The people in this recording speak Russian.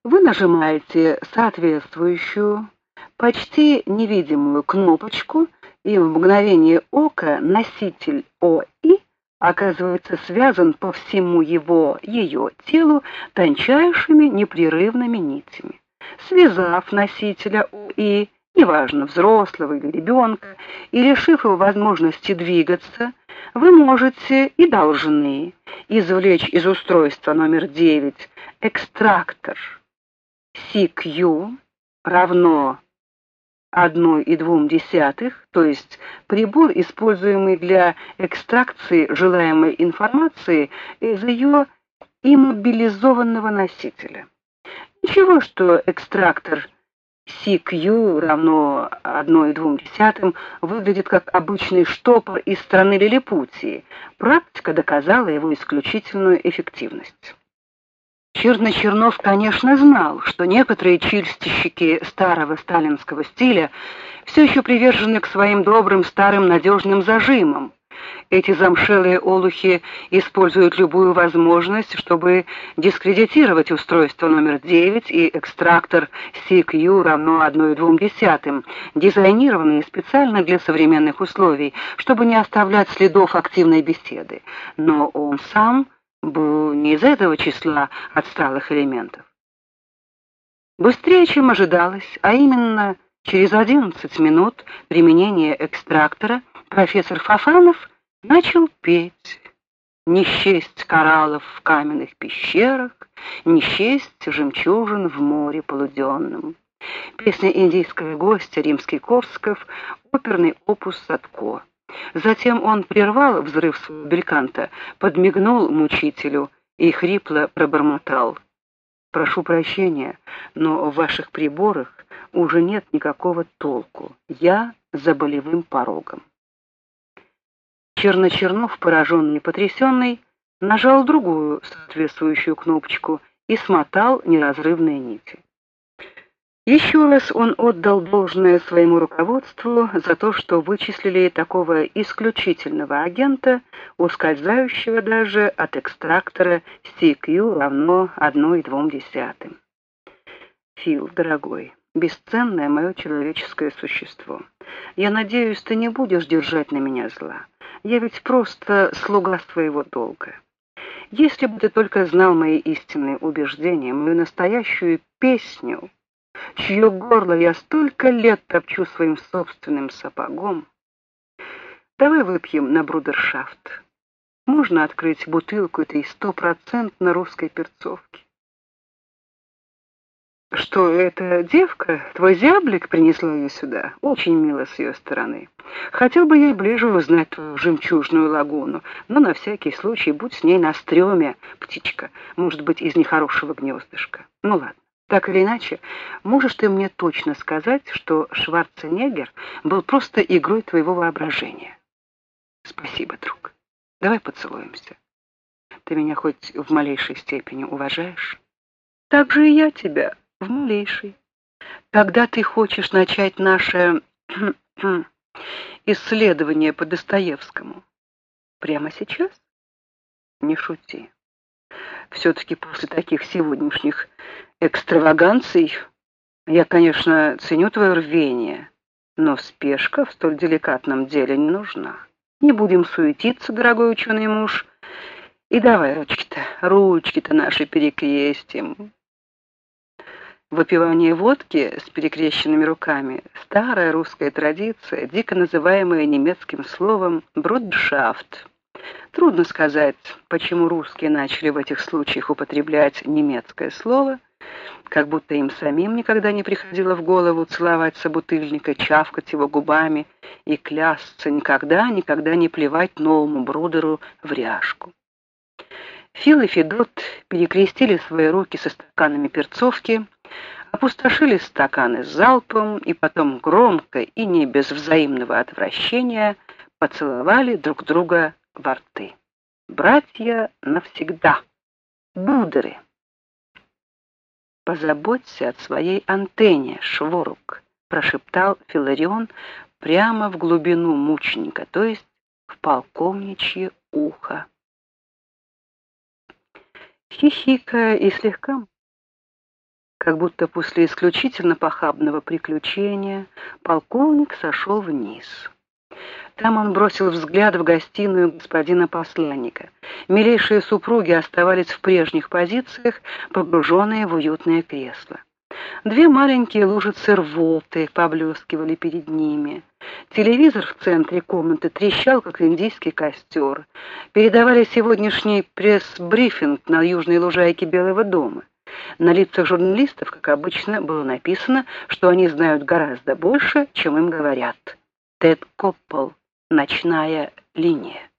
Вы нажимаете соответствующую, почти невидимую кнопочку, и в мгновение ока носитель ОИ оказывается связан по всему ее телу тончайшими непрерывными нитями. Связав носителя ОИ, неважно, взрослого или ребенка, и лишив его возможности двигаться, вы можете и должны извлечь из устройства номер 9 экстрактор CQ равно 1,2, то есть прибор, используемый для экстракции желаемой информации из ее иммобилизованного носителя. Ничего, что экстрактор CQ равно 1,2 выглядит как обычный штопор из страны лилипутии. Практика доказала его исключительную эффективность. Чернов, конечно, знал, что некоторые чистильщики старого сталинского стиля все еще привержены к своим добрым старым надежным зажимам. Эти замшелые олухи используют любую возможность, чтобы дискредитировать устройство номер 9 и экстрактор CQ равно 1,2, дизайнированные специально для современных условий, чтобы не оставлять следов активной беседы. Но он сам был не из этого числа отсталых элементов. Быстрее, чем ожидалось, а именно через 11 минут применения экстрактора, профессор Фофанов начал петь: «Не счесть кораллов в каменных пещерах, не счесть жемчужин в море полуденном». Песня индийского гостя Римский-Корсков, оперный опус Садко. Затем он прервал взрыв своего бельканта, подмигнул мучителю и хрипло пробормотал: «Прошу прощения, но в ваших приборах уже нет никакого толку. Я за болевым порогом». Чернов, пораженный и потрясенный, нажал другую соответствующую кнопочку и смотал неразрывные нити. Еще раз он отдал должное своему руководству за то, что вычислили такого исключительного агента, ускользающего даже от экстрактора CQ равно 1,2. Фил, дорогой, бесценное мое человеческое существо, я надеюсь, ты не будешь держать на меня зла. Я ведь просто слуга своего долга. Если бы ты только знал мои истинные убеждения, мою настоящую песню, чье горло я столько лет топчу своим собственным сапогом. Давай выпьем на брудершафт. Можно открыть бутылку этой 100% русской перцовки. Что, эта девка, твой зяблик, принесла ее сюда? Очень мило с ее стороны. Хотел бы я ближе узнать твою жемчужную лагуну, но на всякий случай будь с ней на стреме, птичка, может быть, из нехорошего гнездышка. Ну ладно. Так или иначе, можешь ты мне точно сказать, что Шварценеггер был просто игрой твоего воображения? Спасибо, друг. Давай поцелуемся. Ты меня хоть в малейшей степени уважаешь? Так же и я тебя, в малейшей. Когда ты хочешь начать наше исследование по Достоевскому? Прямо сейчас? Не шути. Все-таки после таких сегодняшних экстраваганций я, конечно, ценю твое рвение, но спешка в столь деликатном деле не нужна. Не будем суетиться, дорогой ученый муж, и давай ручки-то наши перекрестим. Выпивание водки с перекрещенными руками — старая русская традиция, дико называемая немецким словом «брудершафт». Трудно сказать, почему русские начали в этих случаях употреблять немецкое слово, как будто им самим никогда не приходило в голову целовать собутыльника, чавкать его губами и клясться никогда не плевать новому брудеру в ряжку. Фил и Федот перекрестили свои руки со стаканами перцовки, опустошили стаканы залпом и потом громко и не без взаимного отвращения поцеловали друг друга во рты. Братья навсегда. Будеры. «Позаботься о своей антенне, Шворук», — прошептал Филарион прямо в глубину мученика, то есть в полковничье ухо. Хихикая и слегка Как будто после исключительно похабного приключения полковник сошел вниз. Там он бросил взгляд в гостиную господина посланника. Милейшие супруги оставались в прежних позициях, погруженные в уютное кресло. Две маленькие лужицы рвоты поблескивали перед ними. Телевизор в центре комнаты трещал, как индийский костер. Передавали сегодняшний пресс-брифинг на южной лужайке Белого дома. На лицах журналистов, как обычно, было написано, что они знают гораздо больше, чем им говорят. Тед Коппел. Ночная линия.